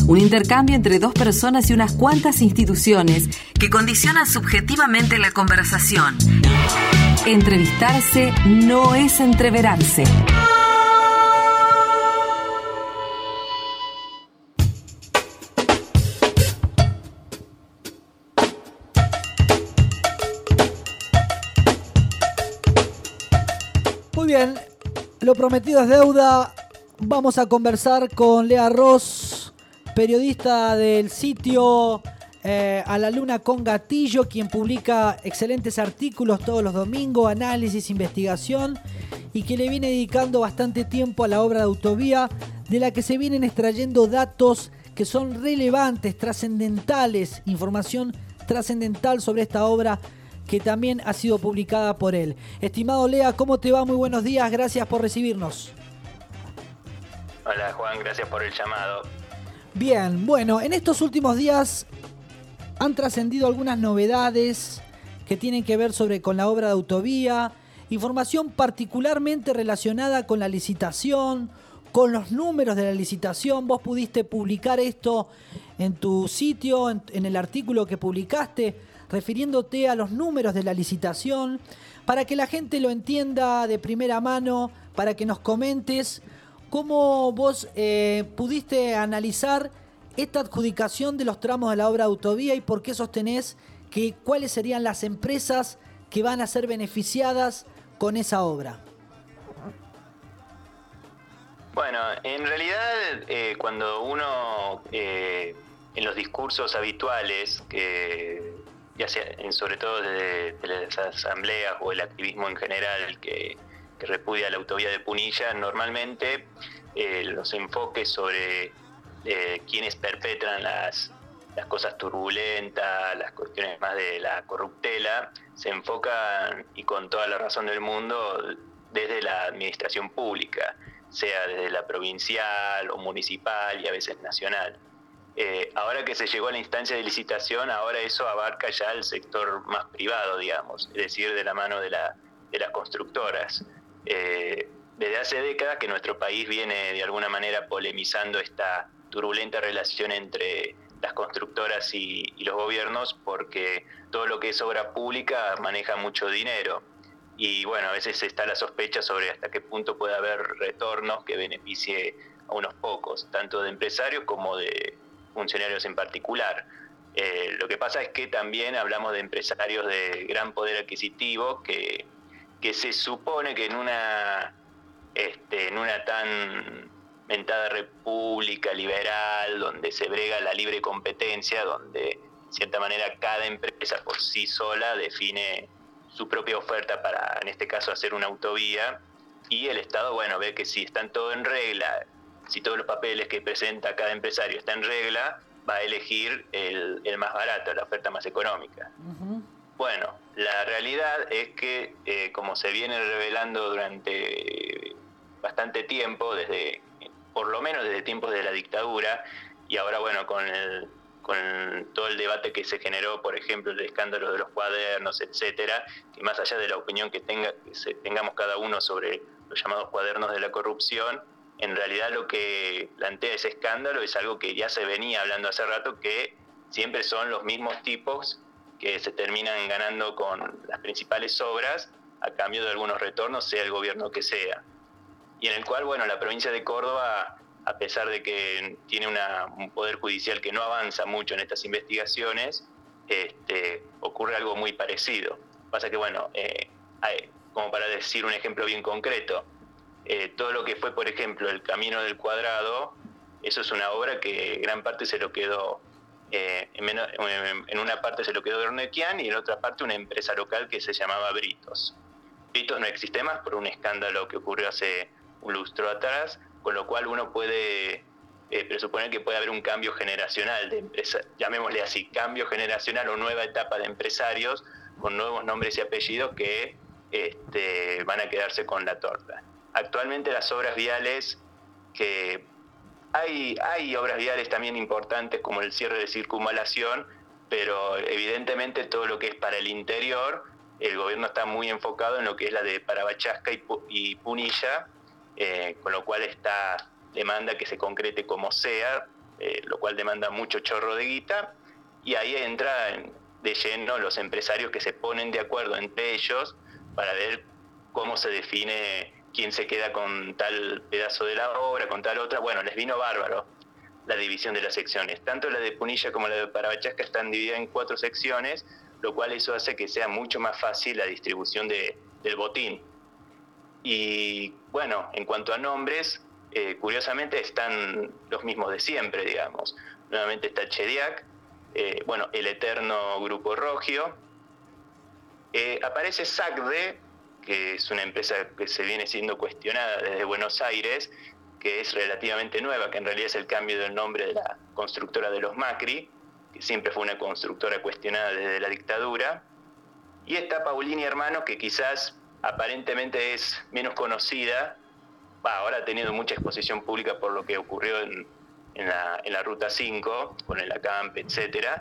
Un intercambio entre dos personas y unas cuantas instituciones que condicionan subjetivamente la conversación. Entrevistarse no es entreverarse. Muy bien, lo prometido es deuda. Vamos a conversar con Lea Ross, periodista del sitio A la Luna con Gatillo, quien publica excelentes artículos todos los domingos, análisis, investigación, y que le viene dedicando bastante tiempo a la obra de Autovía, de la que se vienen extrayendo datos que son relevantes, trascendentales, información trascendental sobre esta obra que también ha sido publicada por él. Estimado Lea, ¿cómo te va? Muy buenos días, gracias por recibirnos. Hola Juan, gracias por el llamado. Bien, bueno, en estos últimos días han trascendido algunas novedades que tienen que ver con la obra de Autovía, información particularmente relacionada con la licitación, con los números de la licitación. Vos pudiste publicar esto en tu sitio, en el artículo que publicaste, refiriéndote a los números de la licitación, para que la gente lo entienda de primera mano, para que nos comentes cómo vos pudiste analizar esta adjudicación de los tramos de la obra de Autovía y por qué sostenés que cuáles serían las empresas que van a ser beneficiadas con esa obra. Bueno, en realidad cuando uno en los discursos habituales, que ya sea sobre todo de las asambleas o el activismo en general que repudia la autovía de Punilla, normalmente los enfoques sobre quienes perpetran las cosas turbulentas, las cuestiones más de la corruptela, se enfocan, y con toda la razón del mundo, desde la administración pública, sea desde la provincial o municipal y a veces nacional. Ahora que se llegó a la instancia de licitación, ahora eso abarca ya el sector más privado, digamos, es decir, de la mano de las constructoras. Desde hace décadas que nuestro país viene de alguna manera polemizando esta turbulenta relación entre las constructoras y los gobiernos, porque todo lo que es obra pública maneja mucho dinero. Y bueno, a veces está la sospecha sobre hasta qué punto puede haber retornos que beneficie a unos pocos, tanto de empresarios como de funcionarios en particular. Lo que pasa es que también hablamos de empresarios de gran poder adquisitivo que se supone que en una tan mentada república liberal, donde se brega la libre competencia, donde de cierta manera cada empresa por sí sola define su propia oferta para, en este caso, hacer una autovía, y el Estado, bueno, ve que si están todo en regla, si todos los papeles que presenta cada empresario están en regla, va a elegir el más barato, la oferta más económica. Uh-huh. Bueno, la realidad es que, como se viene revelando durante bastante tiempo, por lo menos desde tiempos de la dictadura, y ahora, bueno, con todo el debate que se generó, por ejemplo, el escándalo de los cuadernos, etcétera, y más allá de la opinión que tengamos cada uno sobre los llamados cuadernos de la corrupción, en realidad lo que plantea ese escándalo es algo que ya se venía hablando hace rato, que siempre son los mismos tipos que se terminan ganando con las principales obras a cambio de algunos retornos, sea el gobierno que sea. Y en el cual, bueno, la provincia de Córdoba, a pesar de que tiene un poder judicial que no avanza mucho en estas investigaciones, ocurre algo muy parecido. Pasa que, bueno, como para decir un ejemplo bien concreto, todo lo que fue, por ejemplo, el Camino del Cuadrado, eso es una obra que gran parte se lo quedó, en una parte se lo quedó Ornequian y en otra parte una empresa local que se llamaba Britos. Britos no existe más por un escándalo que ocurrió hace un lustro atrás, con lo cual uno puede presuponer que puede haber un cambio generacional de empresas, llamémosle así, cambio generacional o nueva etapa de empresarios con nuevos nombres y apellidos que van a quedarse con la torta. Actualmente las obras viales, que hay obras viales también importantes como el cierre de circunvalación, pero evidentemente todo lo que es para el interior, el gobierno está muy enfocado en lo que es la de Parabachasca y Punilla, con lo cual esta demanda que se concrete como sea, lo cual demanda mucho chorro de guita, y ahí entran de lleno los empresarios que se ponen de acuerdo entre ellos para ver cómo se define quién se queda con tal pedazo de la obra, con tal otra. Bueno, les vino bárbaro la división de las secciones. Tanto la de Punilla como la de Parabachasca están divididas en 4 secciones, lo cual eso hace que sea mucho más fácil la distribución del botín. Y bueno, en cuanto a nombres, curiosamente están los mismos de siempre, digamos. Nuevamente está Chediac, el eterno Grupo Rogio. Aparece SACDE, que es una empresa que se viene siendo cuestionada desde Buenos Aires, que es relativamente nueva, que en realidad es el cambio del nombre de la constructora de los Macri, que siempre fue una constructora cuestionada desde la dictadura. Y está Paulini Hermanos, que quizás aparentemente es menos conocida, ahora ha tenido mucha exposición pública por lo que ocurrió en la Ruta 5, con el ACAMP, etcétera,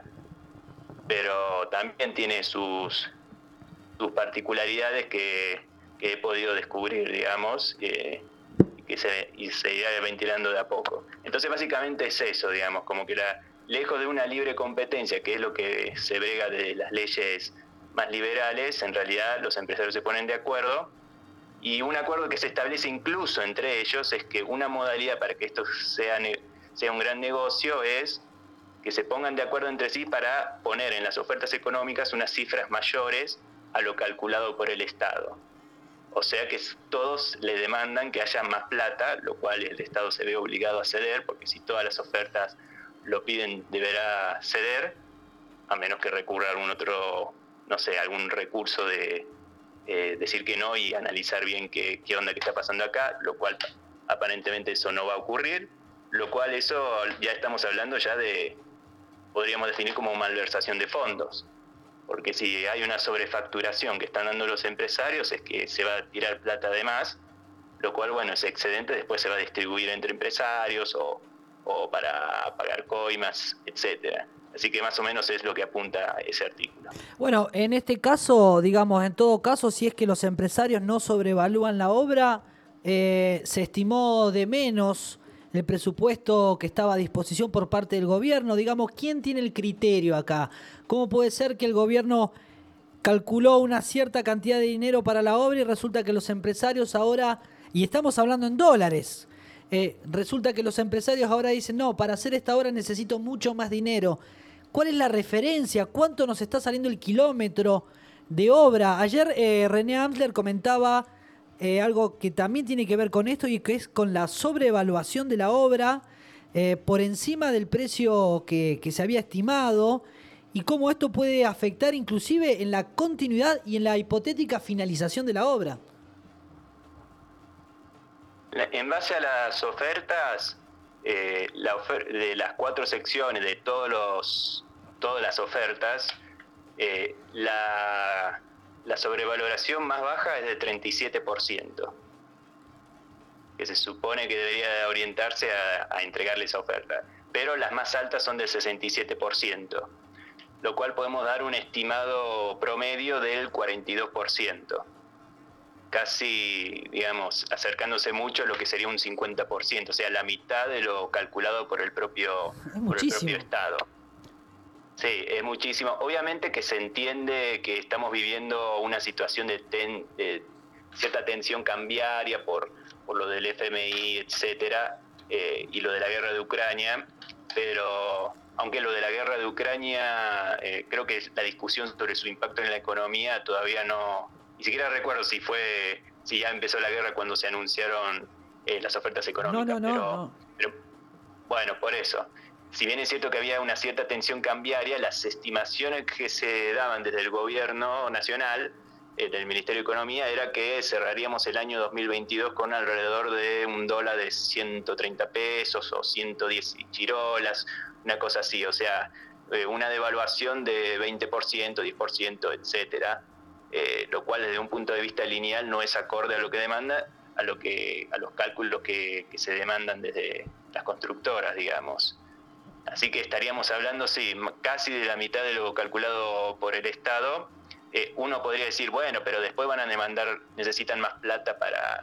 pero también tiene sus particularidades que he podido descubrir, digamos, y se irá ventilando de a poco. Entonces básicamente es eso, digamos, como que lejos de una libre competencia, que es lo que se brega de las leyes más liberales, en realidad los empresarios se ponen de acuerdo, y un acuerdo que se establece incluso entre ellos es que una modalidad para que esto sea un gran negocio es que se pongan de acuerdo entre sí para poner en las ofertas económicas unas cifras mayores a lo calculado por el Estado. O sea que todos le demandan que haya más plata, lo cual el Estado se ve obligado a ceder, porque si todas las ofertas lo piden, deberá ceder, a menos que recurra a algún recurso de decir que no y analizar bien qué onda que está pasando acá, lo cual aparentemente eso no va a ocurrir, lo cual eso ya estamos hablando ya podríamos definir como malversación de fondos. Porque si hay una sobrefacturación que están dando los empresarios es que se va a tirar plata de más, lo cual, ese excedente después se va a distribuir entre empresarios o para pagar coimas, etcétera. Así que más o menos es lo que apunta ese artículo. Bueno, en este caso, digamos, en todo caso, si es que los empresarios no sobrevalúan la obra, se estimó de menos el presupuesto que estaba a disposición por parte del gobierno. Digamos, ¿quién tiene el criterio acá? ¿Cómo puede ser que el gobierno calculó una cierta cantidad de dinero para la obra y resulta que los empresarios ahora, y estamos hablando en dólares, resulta que los empresarios ahora dicen, no, para hacer esta obra necesito mucho más dinero? ¿Cuál es la referencia? ¿Cuánto nos está saliendo el kilómetro de obra? Ayer René Amsler comentaba algo que también tiene que ver con esto y que es con la sobrevaluación de la obra por encima del precio que se había estimado, y cómo esto puede afectar inclusive en la continuidad y en la hipotética finalización de la obra. En base a las ofertas, de las 4 secciones, de todas las ofertas, la sobrevaloración más baja es de 37%, que se supone que debería orientarse a entregarle esa oferta, pero las más altas son del 67%, lo cual podemos dar un estimado promedio del 42%, casi, digamos, acercándose mucho a lo que sería un 50%, o sea, la mitad de lo calculado por el propio Estado. Sí, es muchísimo. Obviamente que se entiende que estamos viviendo una situación de cierta tensión cambiaria por lo del FMI, etcétera, y lo de la guerra de Ucrania, pero aunque lo de la guerra de Ucrania, creo que la discusión sobre su impacto en la economía todavía ni siquiera recuerdo si ya empezó la guerra cuando se anunciaron las ofertas económicas. Pero bueno, por eso. Si bien es cierto que había una cierta tensión cambiaria, las estimaciones que se daban desde el gobierno nacional, del Ministerio de Economía, era que cerraríamos el año 2022 con alrededor de un dólar de 130 pesos o 110 chirolas, una cosa así, o sea, una devaluación de 20%, 10%, etcétera, lo cual desde un punto de vista lineal no es acorde a lo que demanda, a los cálculos que se demandan desde las constructoras, digamos. Así que estaríamos hablando, sí, casi de la mitad de lo calculado por el Estado. Uno podría decir, bueno, pero después van a necesitan más plata para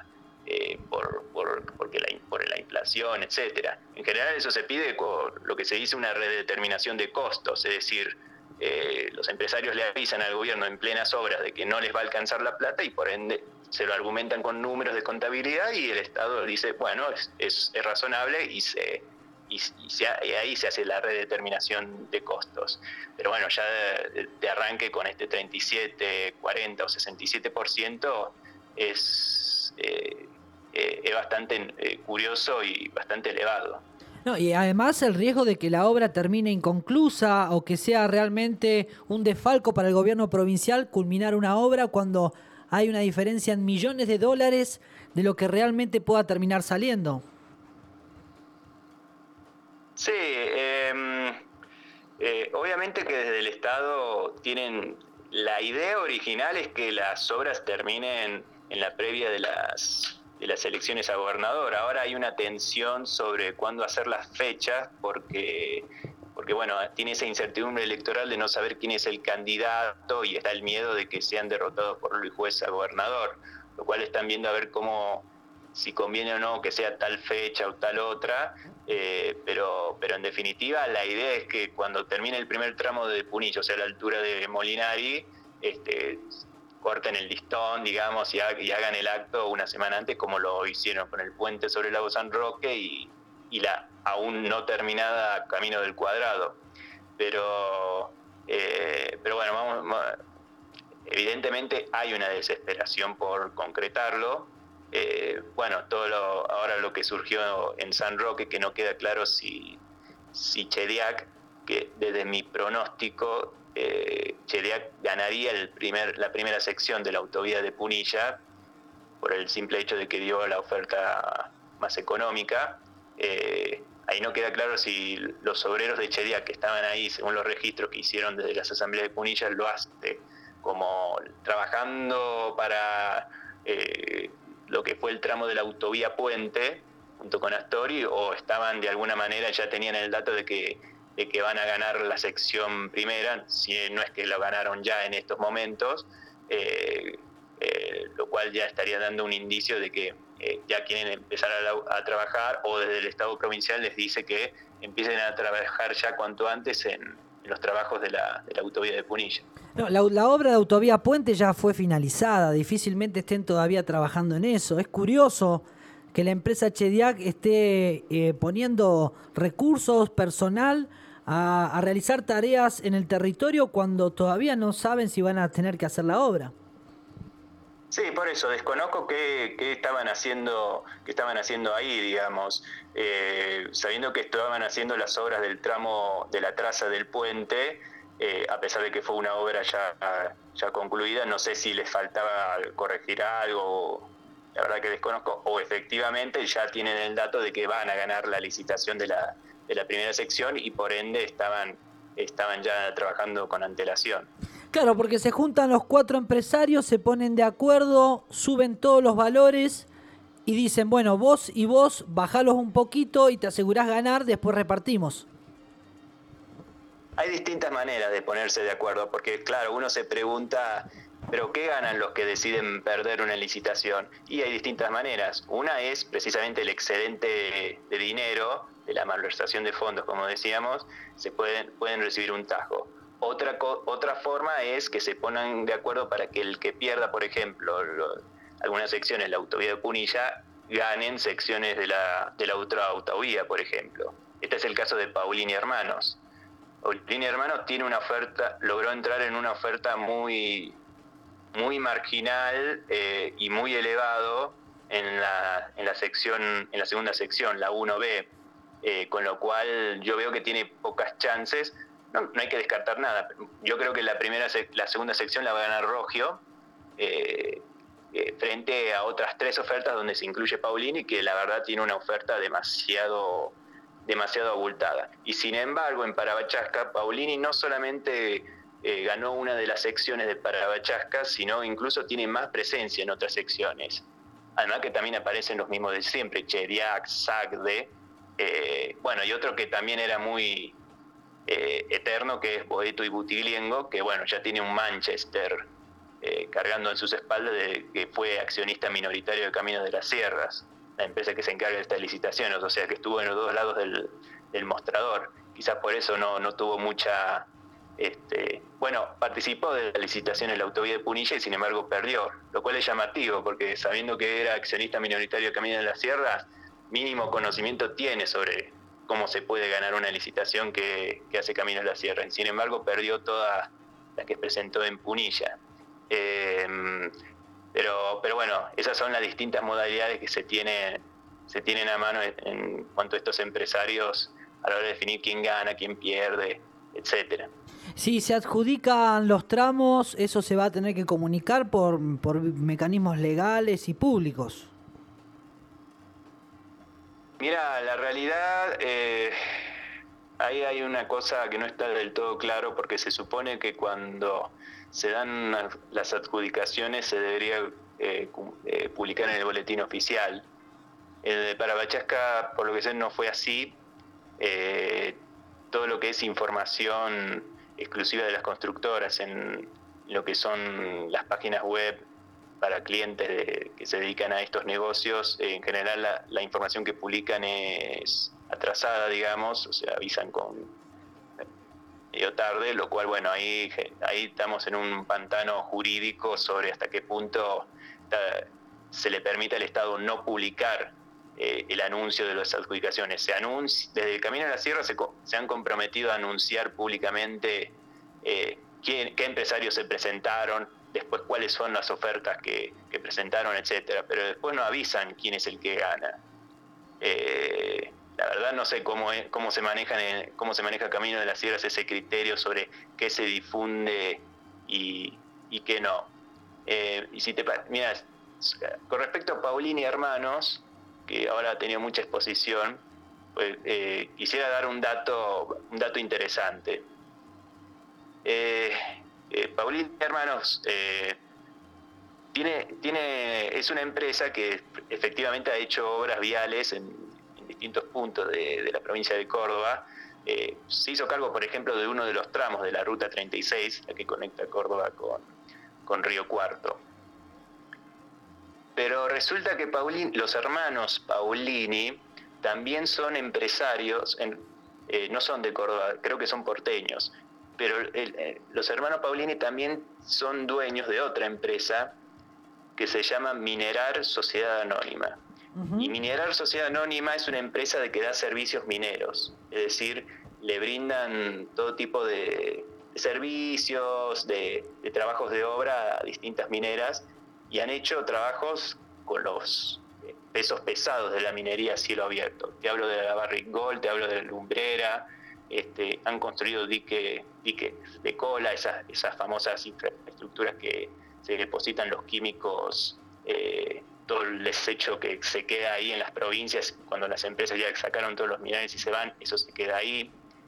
por la inflación, etcétera. En general eso se pide con lo que se dice una redeterminación de costos, es decir, los empresarios le avisan al gobierno en plenas obras de que no les va a alcanzar la plata y por ende se lo argumentan con números de contabilidad y el Estado dice, bueno, es razonable y ahí se hace la redeterminación de costos. Pero bueno, ya de arranque con este 37, 40 o 67% es bastante curioso y bastante elevado. No, y además el riesgo de que la obra termine inconclusa o que sea realmente un desfalco para el gobierno provincial culminar una obra cuando hay una diferencia en millones de dólares de lo que realmente pueda terminar saliendo. Sí, obviamente que desde el Estado tienen... La idea original es que las obras terminen en la previa de las elecciones a gobernador. Ahora hay una tensión sobre cuándo hacer las fechas porque bueno, tiene esa incertidumbre electoral de no saber quién es el candidato y está el miedo de que sean derrotados por Luis Juez a gobernador, lo cual están viendo a ver si conviene o no que sea tal fecha o tal otra, pero en definitiva la idea es que cuando termine el primer tramo de Punilla, o sea, a la altura de Molinari, corten el listón, digamos, y hagan el acto una semana antes, como lo hicieron con el puente sobre el lago San Roque y la aún no terminada Camino del Cuadrado. Pero bueno, evidentemente hay una desesperación por concretarlo. Bueno, ahora lo que surgió en San Roque, que no queda claro si Chediak, que desde mi pronóstico, Chediak ganaría la primera sección de la autovía de Punilla por el simple hecho de que dio la oferta más económica. Ahí no queda claro si los obreros de Chediak que estaban ahí, según los registros que hicieron desde las asambleas de Punilla, lo hacen como trabajando para lo que fue el tramo de la autovía Puente junto con Astori, o estaban de alguna manera, ya tenían el dato de que van a ganar la sección primera, si no es que lo ganaron ya en estos momentos, lo cual ya estaría dando un indicio de que ya quieren empezar a trabajar, o desde el Estado provincial les dice que empiecen a trabajar ya cuanto antes en los trabajos de la autovía de Punilla. No, la obra de autovía Puente ya fue finalizada, difícilmente estén todavía trabajando en eso. Es curioso que la empresa Chediak esté poniendo recursos, personal, a realizar tareas en el territorio cuando todavía no saben si van a tener que hacer la obra. Sí, por eso desconozco qué estaban haciendo ahí, digamos, sabiendo que estaban haciendo las obras del tramo de la traza del puente, a pesar de que fue una obra ya concluida. No sé si les faltaba corregir algo, la verdad que desconozco, o efectivamente ya tienen el dato de que van a ganar la licitación de la primera sección y por ende estaban ya trabajando con antelación. Claro, porque se juntan los 4 empresarios, se ponen de acuerdo, suben todos los valores y dicen, bueno, vos y vos bajalos un poquito y te asegurás ganar, después repartimos. Hay distintas maneras de ponerse de acuerdo, porque claro, uno se pregunta, ¿pero qué ganan los que deciden perder una licitación? Y hay distintas maneras. Una es precisamente el excedente de dinero, de la malversación de fondos, como decíamos, pueden recibir un tajo. Otra forma es que se pongan de acuerdo para que el que pierda, por ejemplo, algunas secciones de la autovía de Punilla, ganen secciones de la otra autovía, por ejemplo. Este es el caso de Paulini Hermanos. Paulini Hermanos tiene una oferta, logró entrar en una oferta muy marginal y muy elevado en la segunda sección, la 1B, con lo cual yo veo que tiene pocas chances. No hay que descartar nada. Yo creo que la segunda sección la va a ganar Rogio, frente a otras 3 ofertas donde se incluye Paulini, que la verdad tiene una oferta demasiado abultada. Y sin embargo, en Parabachasca, Paulini no solamente ganó una de las secciones de Parabachasca, sino incluso tiene más presencia en otras secciones. Además que también aparecen los mismos de siempre, Chediak, Sagde, y otro que también era muy eterno, que es Boeto y Butigliengo, que bueno, ya tiene un Manchester cargando en sus espaldas de que fue accionista minoritario de Caminos de las Sierras, la empresa que se encarga de estas licitaciones, o sea que estuvo en los dos lados del mostrador. Quizás por eso no tuvo mucha... participó de la licitación en la autovía de Punilla y sin embargo perdió, lo cual es llamativo porque sabiendo que era accionista minoritario de Caminos de las Sierras, mínimo conocimiento tiene sobre cómo se puede ganar una licitación que hace Caminos de las Sierras, y sin embargo perdió todas las que presentó en Punilla. Pero bueno, esas son las distintas modalidades que se tienen a mano en cuanto a estos empresarios a la hora de definir quién gana, quién pierde, etcétera. Si se adjudican los tramos, eso se va a tener que comunicar por mecanismos legales y públicos. Mira, la realidad, ahí hay una cosa que no está del todo claro, porque se supone que cuando se dan las adjudicaciones se debería publicar en el boletín oficial. Para Bachasca, por lo que sé, no fue así. Todo lo que es información exclusiva de las constructoras en lo que son las páginas web para clientes que se dedican a estos negocios, en general la información que publican es atrasada, digamos, o sea, avisan con medio tarde, lo cual, bueno, ahí estamos en un pantano jurídico sobre hasta qué punto se le permite al Estado no publicar el anuncio de las adjudicaciones. Desde el Camino a la Sierra se han comprometido a anunciar públicamente qué empresarios se presentaron, después cuáles son las ofertas que presentaron, etcétera, pero después no avisan quién es el que gana. La verdad no sé cómo se maneja Camino de las Sierras ese criterio sobre qué se difunde y qué no. Mira, con respecto a Paulini Hermanos, que ahora ha tenido mucha exposición, pues, quisiera dar un dato interesante. Paulini Hermanos es una empresa que efectivamente ha hecho obras viales en distintos puntos de la provincia de Córdoba. Se hizo cargo, por ejemplo, de uno de los tramos de la Ruta 36, la que conecta Córdoba con Río Cuarto. Pero resulta que los hermanos Paulini también son empresarios, no son de Córdoba, creo que son porteños, pero los hermanos Paulini también son dueños de otra empresa que se llama Minerar Sociedad Anónima. Uh-huh. Y Minerar Sociedad Anónima es una empresa que da servicios mineros, es decir, le brindan todo tipo de servicios, de trabajos de obra a distintas mineras, y han hecho trabajos con los pesos pesados de la minería a cielo abierto. Te hablo de la Barrick Gold, te hablo de la Lumbrera, han construido diques de cola, esas famosas infraestructuras que se depositan los químicos, todo el desecho que se queda ahí en las provincias, cuando las empresas ya sacaron todos los minerales y se van, eso se queda ahí.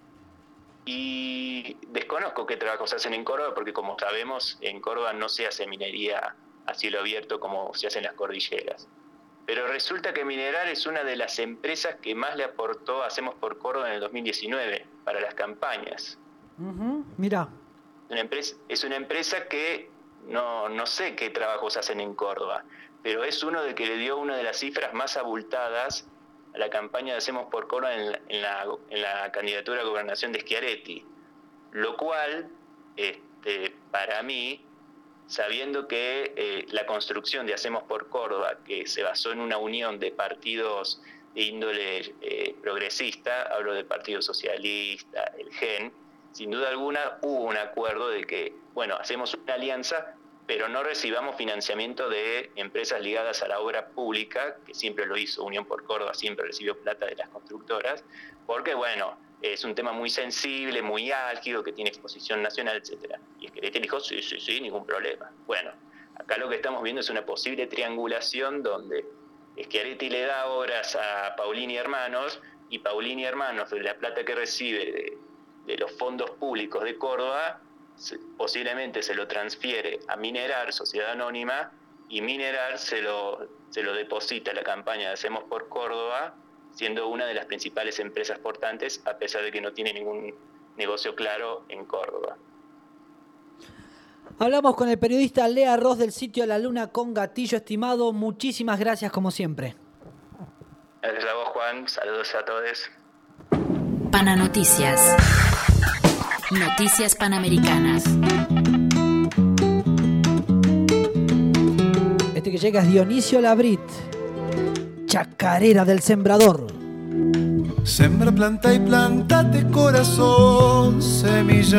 Y desconozco qué trabajos hacen en Córdoba, porque como sabemos, en Córdoba no se hace minería a cielo abierto como se hace en las cordilleras. Pero resulta que Minerar es una de las empresas que más le aportó a Hacemos por Córdoba en el 2019 para las campañas. Uh-huh. Mira. Es una empresa que no sé qué trabajos hacen en Córdoba, pero es uno de que le dio una de las cifras más abultadas a la campaña de Hacemos por Córdoba en la candidatura a gobernación de Schiaretti, lo cual, para mí, sabiendo que la construcción de Hacemos por Córdoba, que se basó en una unión de partidos de índole progresista, hablo del Partido Socialista, el GEN, sin duda alguna hubo un acuerdo de que, bueno, hacemos una alianza, pero no recibamos financiamiento de empresas ligadas a la obra pública, que siempre lo hizo Unión por Córdoba, siempre recibió plata de las constructoras, porque, bueno, es un tema muy sensible, muy álgido, que tiene exposición nacional, etcétera. Y Schiaretti dijo, sí, ningún problema. Bueno, acá lo que estamos viendo es una posible triangulación donde Schiaretti le da obras a Paulini Hermanos, y Paulini Hermanos, de la plata que recibe de los fondos públicos de Córdoba, posiblemente se lo transfiere a Minerar, Sociedad Anónima, y Minerar se lo deposita a la campaña de Hacemos por Córdoba, siendo una de las principales empresas portantes, a pesar de que no tiene ningún negocio claro en Córdoba. Hablamos con el periodista Lea Ross del sitio La Luna con Gatillo. Estimado, muchísimas gracias como siempre. Gracias a vos, Juan. Saludos a todos. Pananoticias. Noticias Panamericanas. Este que llega es Dionisio Labrit, chacarera del sembrador. Sembra, planta y plántate, corazón, semilla.